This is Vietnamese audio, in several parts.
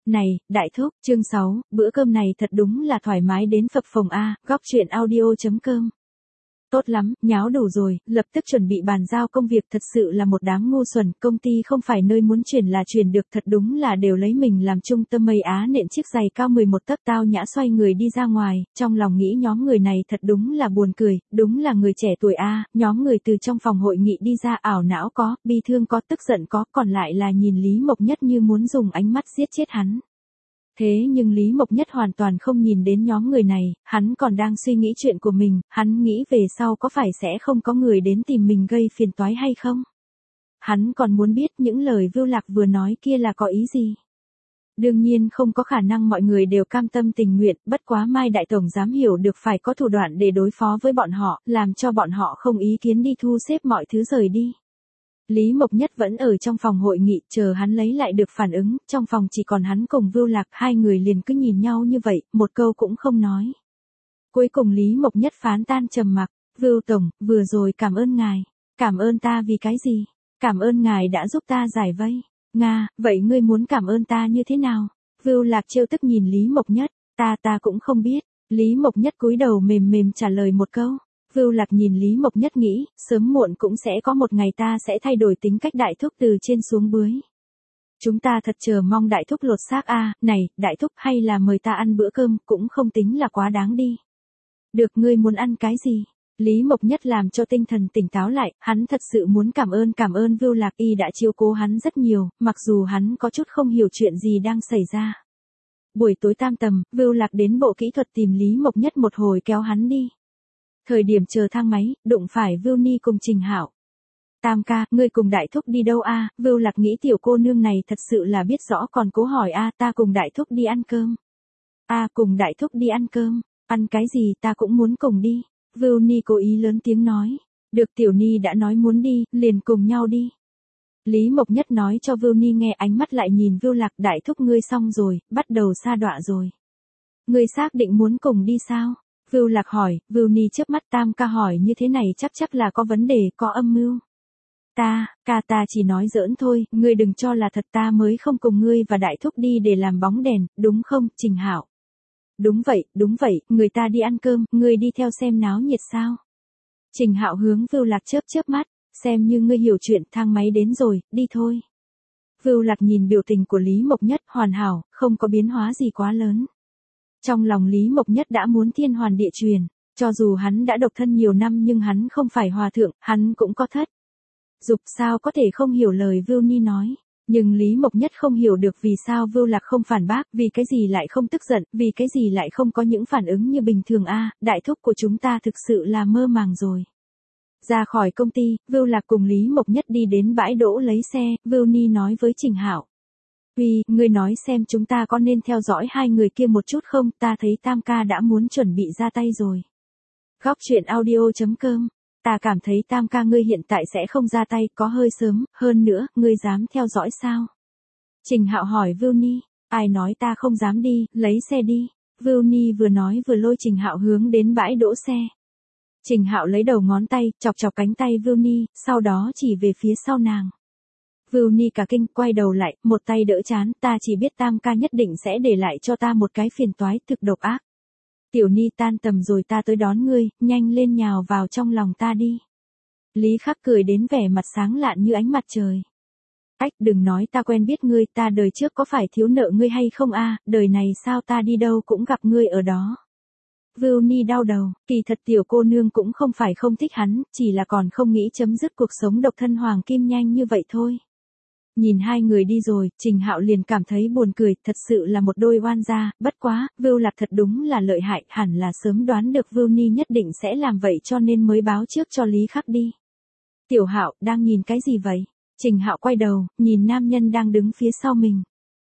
Này, đại thúc, chương 6, bữa cơm này thật đúng là thoải mái đến phập phồng a, góc truyện audio.com. Tốt lắm, nháo đủ rồi, lập tức chuẩn bị bàn giao công việc, thật sự là một đám ngu xuẩn, công ty không phải nơi muốn chuyển là chuyển được, thật đúng là đều lấy mình làm trung tâm mây á nện chiếc giày cao 11 tấc, tao nhã xoay người đi ra ngoài, trong lòng nghĩ nhóm người này thật đúng là buồn cười, đúng là người trẻ tuổi a, nhóm người từ trong phòng hội nghị đi ra, ảo não có, bi thương có, tức giận có, còn lại là nhìn Lý Mộc Nhất như muốn dùng ánh mắt giết chết hắn. Thế nhưng Lý Mộc Nhất hoàn toàn không nhìn đến nhóm người này, hắn còn đang suy nghĩ chuyện của mình, hắn nghĩ về sau có phải sẽ không có người đến tìm mình gây phiền toái hay không? Hắn còn muốn biết những lời Vưu Lạc vừa nói kia là có ý gì? Đương nhiên không có khả năng mọi người đều cam tâm tình nguyện, bất quá Mai Đại Tổng dám hiểu được phải có thủ đoạn để đối phó với bọn họ, làm cho bọn họ không ý kiến đi thu xếp mọi thứ rời đi. Lý Mộc Nhất vẫn ở trong phòng hội nghị, chờ hắn lấy lại được phản ứng, trong phòng chỉ còn hắn cùng Vưu Lạc, hai người liền cứ nhìn nhau như vậy, một câu cũng không nói. Cuối cùng Lý Mộc Nhất phán tan trầm mặc, Vưu Tổng, vừa rồi cảm ơn ngài. Cảm ơn ta vì cái gì? Cảm ơn ngài đã giúp ta giải vây. Nga, vậy ngươi muốn cảm ơn ta như thế nào? Vưu Lạc trêu tức nhìn Lý Mộc Nhất, ta cũng không biết. Lý Mộc Nhất cúi đầu mềm mềm trả lời một câu. Vưu Lạc nhìn Lý Mộc Nhất nghĩ, sớm muộn cũng sẽ có một ngày ta sẽ thay đổi tính cách đại thúc từ trên xuống bưới. Chúng ta thật chờ mong đại thúc lột xác a, này, đại thúc hay là mời ta ăn bữa cơm cũng không tính là quá đáng đi. Được, ngươi muốn ăn cái gì? Lý Mộc Nhất làm cho tinh thần tỉnh táo lại, hắn thật sự muốn cảm ơn Vưu Lạc, y đã chiếu cố hắn rất nhiều, mặc dù hắn có chút không hiểu chuyện gì đang xảy ra. Buổi tối tam tầm, Vưu Lạc đến bộ kỹ thuật tìm Lý Mộc Nhất một hồi kéo hắn đi. Thời điểm chờ thang máy, đụng phải Vưu Ni cùng Trình Hạo. Tam ca, ngươi cùng đại thúc đi đâu a? Vưu Lạc nghĩ tiểu cô nương này thật sự là biết rõ còn cố hỏi a, ta cùng đại thúc đi ăn cơm. Cùng đại thúc đi ăn cơm, ăn cái gì ta cũng muốn cùng đi. Vưu Ni cố ý lớn tiếng nói. Được, tiểu Ni đã nói muốn đi, liền cùng nhau đi. Lý Mộc Nhất nói cho Vưu Ni nghe, ánh mắt lại nhìn Vưu Lạc, đại thúc ngươi xong rồi, bắt đầu sa đọa rồi. Ngươi xác định muốn cùng đi sao? Vưu Lạc hỏi, Vưu Ni chớp mắt, tam ca hỏi như thế này chắc là có vấn đề, có âm mưu. Ta chỉ nói giỡn thôi, ngươi đừng cho là thật, ta mới không cùng ngươi và đại thúc đi để làm bóng đèn, đúng không, Trình Hạo? Đúng vậy, người ta đi ăn cơm, ngươi đi theo xem náo nhiệt sao? Trình Hạo hướng Vưu Lạc chớp mắt, xem như ngươi hiểu chuyện, thang máy đến rồi, đi thôi. Vưu Lạc nhìn biểu tình của Lý Mộc Nhất, hoàn hảo, không có biến hóa gì quá lớn. Trong lòng Lý Mộc Nhất đã muốn thiên hoàn địa truyền, cho dù hắn đã độc thân nhiều năm nhưng hắn không phải hòa thượng, hắn cũng có thất. Dục, sao có thể không hiểu lời Vưu Ni nói, nhưng Lý Mộc Nhất không hiểu được vì sao Vưu Lạc không phản bác, vì cái gì lại không tức giận, vì cái gì lại không có những phản ứng như bình thường a, đại thúc của chúng ta thực sự là mơ màng rồi. Ra khỏi công ty, Vưu Lạc cùng Lý Mộc Nhất đi đến bãi đỗ lấy xe, Vưu Ni nói với Trình Hạo. Ngươi nói xem chúng ta có nên theo dõi hai người kia một chút không, ta thấy tam ca đã muốn chuẩn bị ra tay rồi. Góc truyện audio.com, ta cảm thấy tam ca ngươi hiện tại sẽ không ra tay, có hơi sớm, hơn nữa, ngươi dám theo dõi sao? Trình Hạo hỏi Vưu Ni, ai nói ta không dám đi, lấy xe đi. Vưu Ni vừa nói vừa lôi Trình Hạo hướng đến bãi đỗ xe. Trình Hạo lấy đầu ngón tay, chọc cánh tay Vưu Ni, sau đó chỉ về phía sau nàng. Vưu Ni cả kinh, quay đầu lại, một tay đỡ chán, ta chỉ biết tam ca nhất định sẽ để lại cho ta một cái phiền toái, thực độc ác. Tiểu Ni tan tầm rồi ta tới đón ngươi, nhanh lên nhào vào trong lòng ta đi. Lý Khắc cười đến vẻ mặt sáng lạn như ánh mặt trời. Đừng nói ta quen biết ngươi, ta đời trước có phải thiếu nợ ngươi hay không a, đời này sao ta đi đâu cũng gặp ngươi ở đó. Vưu Ni đau đầu, kỳ thật tiểu cô nương cũng không phải không thích hắn, chỉ là còn không nghĩ chấm dứt cuộc sống độc thân hoàng kim nhanh như vậy thôi. Nhìn hai người đi rồi, Trình Hạo liền cảm thấy buồn cười, thật sự là một đôi oan gia, bất quá, Vưu Lạc thật đúng là lợi hại, hẳn là sớm đoán được Vưu Ni nhất định sẽ làm vậy cho nên mới báo trước cho Lý Khắc đi. Tiểu Hạo, đang nhìn cái gì vậy? Trình Hạo quay đầu, nhìn nam nhân đang đứng phía sau mình.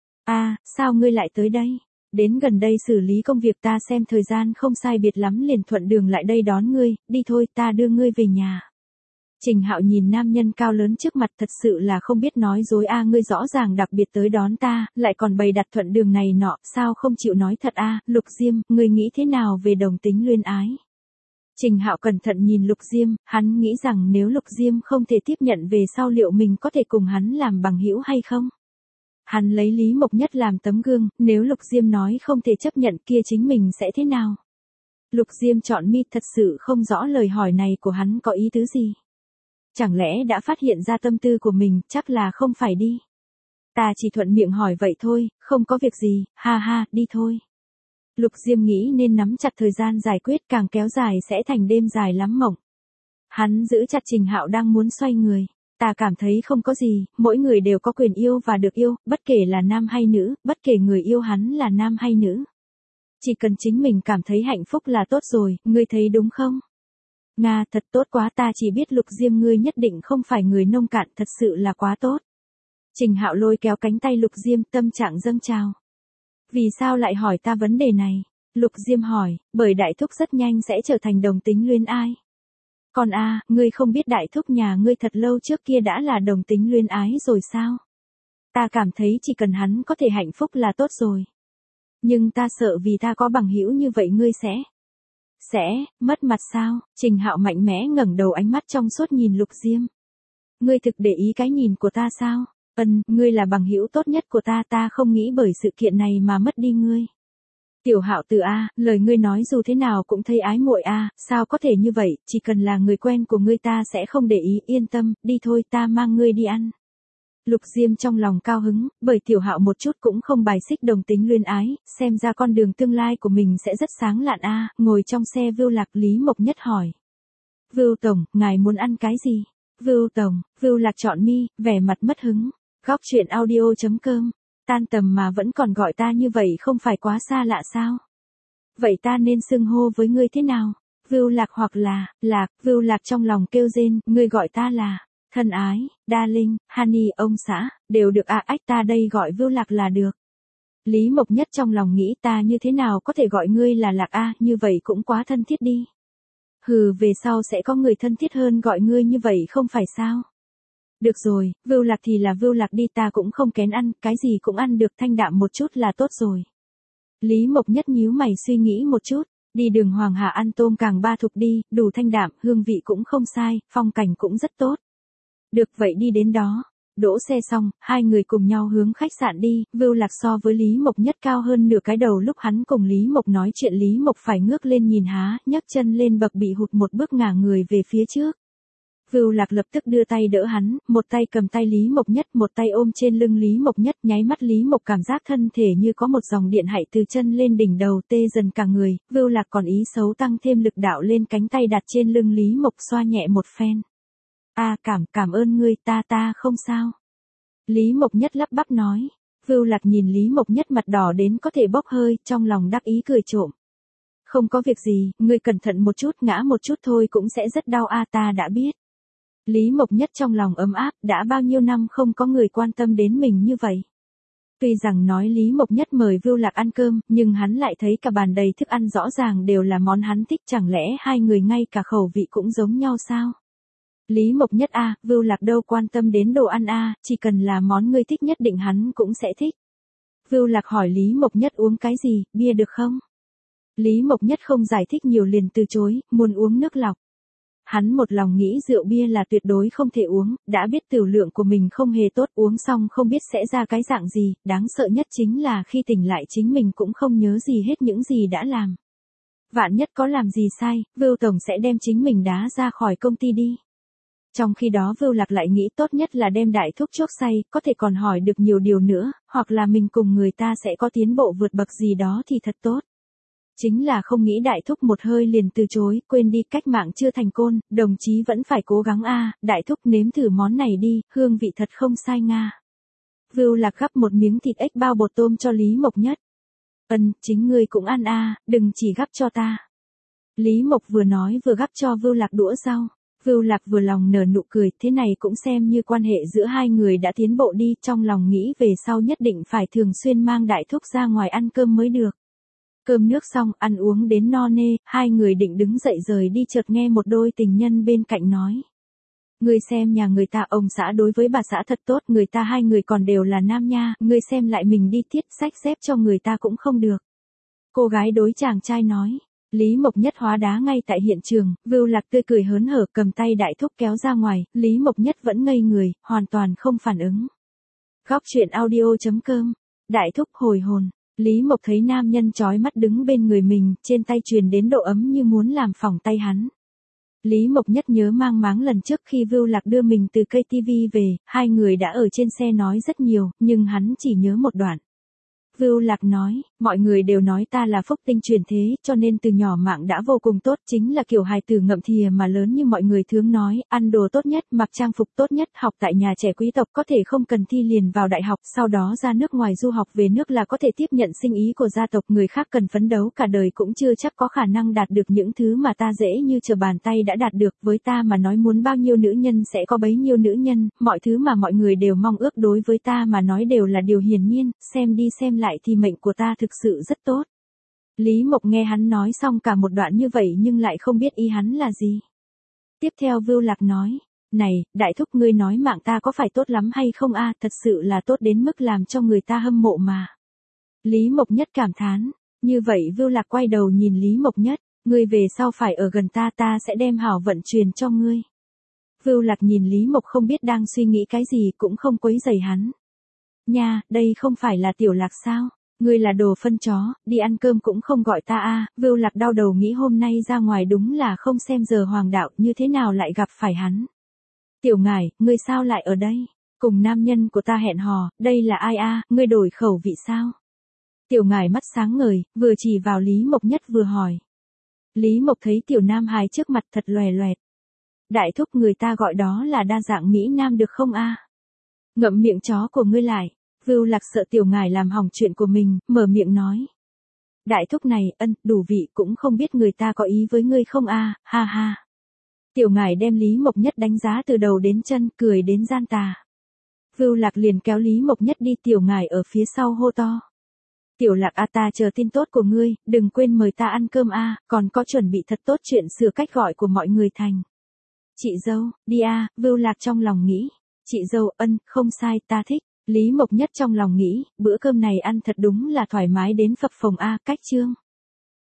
Sao ngươi lại tới đây? Đến gần đây xử lý công việc, ta xem thời gian không sai biệt lắm liền thuận đường lại đây đón ngươi, đi thôi, ta đưa ngươi về nhà. Trình Hạo nhìn nam nhân cao lớn trước mặt, thật sự là không biết nói dối ngươi rõ ràng đặc biệt tới đón ta, lại còn bày đặt thuận đường này nọ, sao không chịu nói thật Lục Diêm, ngươi nghĩ thế nào về đồng tính luyến ái? Trình Hạo cẩn thận nhìn Lục Diêm, hắn nghĩ rằng nếu Lục Diêm không thể tiếp nhận về sau liệu mình có thể cùng hắn làm bằng hữu hay không? Hắn lấy Lý Mộc Nhất làm tấm gương, nếu Lục Diêm nói không thể chấp nhận kia chính mình sẽ thế nào? Lục Diêm chọn mi thật sự không rõ lời hỏi này của hắn có ý tứ gì. Chẳng lẽ đã phát hiện ra tâm tư của mình, chắc là không phải đi. Ta chỉ thuận miệng hỏi vậy thôi, không có việc gì, ha ha, đi thôi. Lục Diêm nghĩ nên nắm chặt thời gian giải quyết, càng kéo dài sẽ thành đêm dài lắm mộng. Hắn giữ chặt Trình Hạo đang muốn xoay người. Ta cảm thấy không có gì, mỗi người đều có quyền yêu và được yêu, bất kể là nam hay nữ, bất kể người yêu hắn là nam hay nữ. Chỉ cần chính mình cảm thấy hạnh phúc là tốt rồi, ngươi thấy đúng không? Nga, thật tốt quá, ta chỉ biết Lục Diêm ngươi nhất định không phải người nông cạn, thật sự là quá tốt. Trình Hạo lôi kéo cánh tay Lục Diêm, tâm trạng dâng trào. Vì sao lại hỏi ta vấn đề này? Lục Diêm hỏi, bởi đại thúc rất nhanh sẽ trở thành đồng tính luyến ái. Còn ngươi không biết đại thúc nhà ngươi thật lâu trước kia đã là đồng tính luyến ái rồi sao? Ta cảm thấy chỉ cần hắn có thể hạnh phúc là tốt rồi. Nhưng ta sợ vì ta có bằng hữu như vậy ngươi sẽ mất mặt sao? Trình Hạo mạnh mẽ ngẩng đầu, ánh mắt trong suốt nhìn Lục Diêm. Ngươi thực để ý cái nhìn của ta sao? Ngươi là bằng hữu tốt nhất của ta, ta không nghĩ bởi sự kiện này mà mất đi ngươi. Tiểu Hạo Tử lời ngươi nói dù thế nào cũng thấy ái muội sao có thể như vậy, chỉ cần là người quen của ngươi ta sẽ không để ý, yên tâm, đi thôi, ta mang ngươi đi ăn. Lục Diêm trong lòng cao hứng, bởi Tiểu Hạo một chút cũng không bài xích đồng tính luyến ái, xem ra con đường tương lai của mình sẽ rất sáng lạn ngồi trong xe Vưu Lạc, Lý Mộc Nhất hỏi. Vưu Tổng, ngài muốn ăn cái gì? Vưu Tổng, Vưu Lạc chọn mi, vẻ mặt mất hứng. Góc truyện audio.com, tan tầm mà vẫn còn gọi ta như vậy không phải quá xa lạ sao? Vậy ta nên xưng hô với ngươi thế nào? Vưu Lạc hoặc là, Lạc, Vưu Lạc trong lòng kêu rên, ngươi gọi ta là, thân ái, darling, honey, ông xã, đều được ách ta đây gọi Vưu Lạc là được. Lý Mộc Nhất trong lòng nghĩ ta như thế nào có thể gọi ngươi là Lạc như vậy cũng quá thân thiết đi. Hừ, về sau sẽ có người thân thiết hơn gọi ngươi như vậy không phải sao? Được rồi, Vưu Lạc thì là Vưu Lạc đi, ta cũng không kén ăn, cái gì cũng ăn được, thanh đạm một chút là tốt rồi. Lý Mộc Nhất nhíu mày suy nghĩ một chút, đi đường Hoàng Hà ăn tôm càng ba thục đi, đủ thanh đạm, hương vị cũng không sai, phong cảnh cũng rất tốt. Được vậy đi đến đó. Đỗ xe xong, hai người cùng nhau hướng khách sạn đi, Vưu Lạc so với Lý Mộc Nhất cao hơn nửa cái đầu, lúc hắn cùng Lý Mộc nói chuyện Lý Mộc phải ngước lên nhìn nhấc chân lên bậc bị hụt một bước ngả người về phía trước. Vưu Lạc lập tức đưa tay đỡ hắn, một tay cầm tay Lý Mộc Nhất, một tay ôm trên lưng Lý Mộc Nhất, nháy mắt Lý Mộc cảm giác thân thể như có một dòng điện hạy từ chân lên đỉnh đầu tê dần cả người, Vưu Lạc còn ý xấu tăng thêm lực đạo lên cánh tay đặt trên lưng Lý Mộc xoa nhẹ một phen. Cảm ơn ngươi, ta không sao. Lý Mộc Nhất lắp bắp nói. Vưu Lạc nhìn Lý Mộc Nhất mặt đỏ đến có thể bốc hơi, trong lòng đắc ý cười trộm. Không có việc gì, ngươi cẩn thận một chút, ngã một chút thôi cũng sẽ rất đau ta đã biết. Lý Mộc Nhất trong lòng ấm áp, đã bao nhiêu năm không có người quan tâm đến mình như vậy. Tuy rằng nói Lý Mộc Nhất mời Vưu Lạc ăn cơm, nhưng hắn lại thấy cả bàn đầy thức ăn rõ ràng đều là món hắn thích, chẳng lẽ hai người ngay cả khẩu vị cũng giống nhau sao? Lý Mộc Nhất Vưu Lạc đâu quan tâm đến đồ ăn chỉ cần là món ngươi thích nhất định hắn cũng sẽ thích. Vưu Lạc hỏi Lý Mộc Nhất uống cái gì, bia được không? Lý Mộc Nhất không giải thích nhiều liền từ chối, muốn uống nước lọc. Hắn một lòng nghĩ rượu bia là tuyệt đối không thể uống, đã biết tửu lượng của mình không hề tốt, uống xong không biết sẽ ra cái dạng gì, đáng sợ nhất chính là khi tỉnh lại chính mình cũng không nhớ gì hết những gì đã làm. Vạn nhất có làm gì sai, Vưu Tổng sẽ đem chính mình đá ra khỏi công ty đi. Trong khi đó Vưu Lạc lại nghĩ tốt nhất là đem đại thúc chuốc say, có thể còn hỏi được nhiều điều nữa, hoặc là mình cùng người ta sẽ có tiến bộ vượt bậc gì đó thì thật tốt. Chính là không nghĩ đại thúc một hơi liền từ chối, quên đi, cách mạng chưa thành côn, đồng chí vẫn phải cố gắng đại thúc nếm thử món này đi, hương vị thật không sai nga. Vưu Lạc gắp một miếng thịt ếch bao bột tôm cho Lý Mộc Nhất. Chính ngươi cũng ăn đừng chỉ gắp cho ta. Lý Mộc vừa nói vừa gắp cho Vưu Lạc đũa rau. Vưu Lạc vừa lòng nở nụ cười, thế này cũng xem như quan hệ giữa hai người đã tiến bộ đi, trong lòng nghĩ về sau nhất định phải thường xuyên mang đại thúc ra ngoài ăn cơm mới được. Cơm nước xong, ăn uống đến no nê, hai người định đứng dậy rời đi, chợt nghe một đôi tình nhân bên cạnh nói. Ngươi xem nhà người ta, ông xã đối với bà xã thật tốt, người ta hai người còn đều là nam nha, ngươi xem lại mình đi, thiết sách xếp cho người ta cũng không được. Cô gái đối chàng trai nói. Lý Mộc Nhất hóa đá ngay tại hiện trường, Vưu Lạc tươi cười hớn hở cầm tay đại thúc kéo ra ngoài, Lý Mộc Nhất vẫn ngây người, hoàn toàn không phản ứng. Góc truyện audio.com. Đại thúc hồi hồn. Lý Mộc thấy nam nhân chói mắt đứng bên người mình, trên tay truyền đến độ ấm như muốn làm phỏng tay hắn. Lý Mộc Nhất nhớ mang máng lần trước khi Vưu Lạc đưa mình từ cây TV về, hai người đã ở trên xe nói rất nhiều, nhưng hắn chỉ nhớ một đoạn. Vưu Lạc nói, mọi người đều nói ta là phúc tinh truyền thế, cho nên từ nhỏ mạng đã vô cùng tốt, chính là kiểu hài tử ngậm thìa mà lớn như mọi người thường nói, ăn đồ tốt nhất, mặc trang phục tốt nhất, học tại nhà trẻ quý tộc, có thể không cần thi liền vào đại học, sau đó ra nước ngoài du học về nước là có thể tiếp nhận sinh ý của gia tộc, người khác cần phấn đấu cả đời cũng chưa chắc có khả năng đạt được những thứ mà ta dễ như trở bàn tay đã đạt được, với ta mà nói muốn bao nhiêu nữ nhân sẽ có bấy nhiêu nữ nhân, mọi thứ mà mọi người đều mong ước đối với ta mà nói đều là điều hiển nhiên, xem đi xem lại thì mệnh của ta thực sự rất tốt. Lý Mộc nghe hắn nói xong cả một đoạn như vậy nhưng lại không biết ý hắn là gì. Tiếp theo Vưu Lạc nói, này, đại thúc ngươi nói mạng ta có phải tốt lắm hay không a? Thật sự là tốt đến mức làm cho người ta hâm mộ mà. Lý Mộc Nhất cảm thán, như vậy Vưu Lạc quay đầu nhìn Lý Mộc Nhất, ngươi về sau phải ở gần ta, ta sẽ đem hảo vận truyền cho ngươi. Vưu Lạc nhìn Lý Mộc không biết đang suy nghĩ cái gì cũng không quấy rầy hắn. Nha, đây không phải là Tiểu Lạc sao? Ngươi là đồ phân chó, đi ăn cơm cũng không gọi ta a. Vưu Lạc đau đầu nghĩ hôm nay ra ngoài đúng là không xem giờ hoàng đạo, như thế nào lại gặp phải hắn. Tiểu Ngải, ngươi sao lại ở đây? Cùng nam nhân của ta hẹn hò, đây là ai a? Ngươi đổi khẩu vị sao? Tiểu Ngải mắt sáng ngời, vừa chỉ vào Lý Mộc Nhất vừa hỏi. Lý Mộc thấy tiểu nam hài trước mặt thật loè loẹt. Đại thúc người ta gọi đó là đa dạng Mỹ Nam được không a? Ngậm miệng chó của ngươi lại. Vưu Lạc sợ Tiểu Ngải làm hỏng chuyện của mình, mở miệng nói. Đại thúc này, đủ vị cũng không biết người ta có ý với ngươi không a, ha ha. Tiểu Ngải đem Lý Mộc Nhất đánh giá từ đầu đến chân, cười đến gian tà. Vưu Lạc liền kéo Lý Mộc Nhất đi, Tiểu Ngải ở phía sau hô to. Tiểu Lạc a, ta chờ tin tốt của ngươi, đừng quên mời ta ăn cơm a, còn có chuẩn bị thật tốt chuyện sửa cách gọi của mọi người thành. Chị dâu, đi a, Vưu Lạc trong lòng nghĩ. Chị dâu, không sai, ta thích. Lý Mộc Nhất trong lòng nghĩ, bữa cơm này ăn thật đúng là thoải mái đến phập phồng a, cách chương.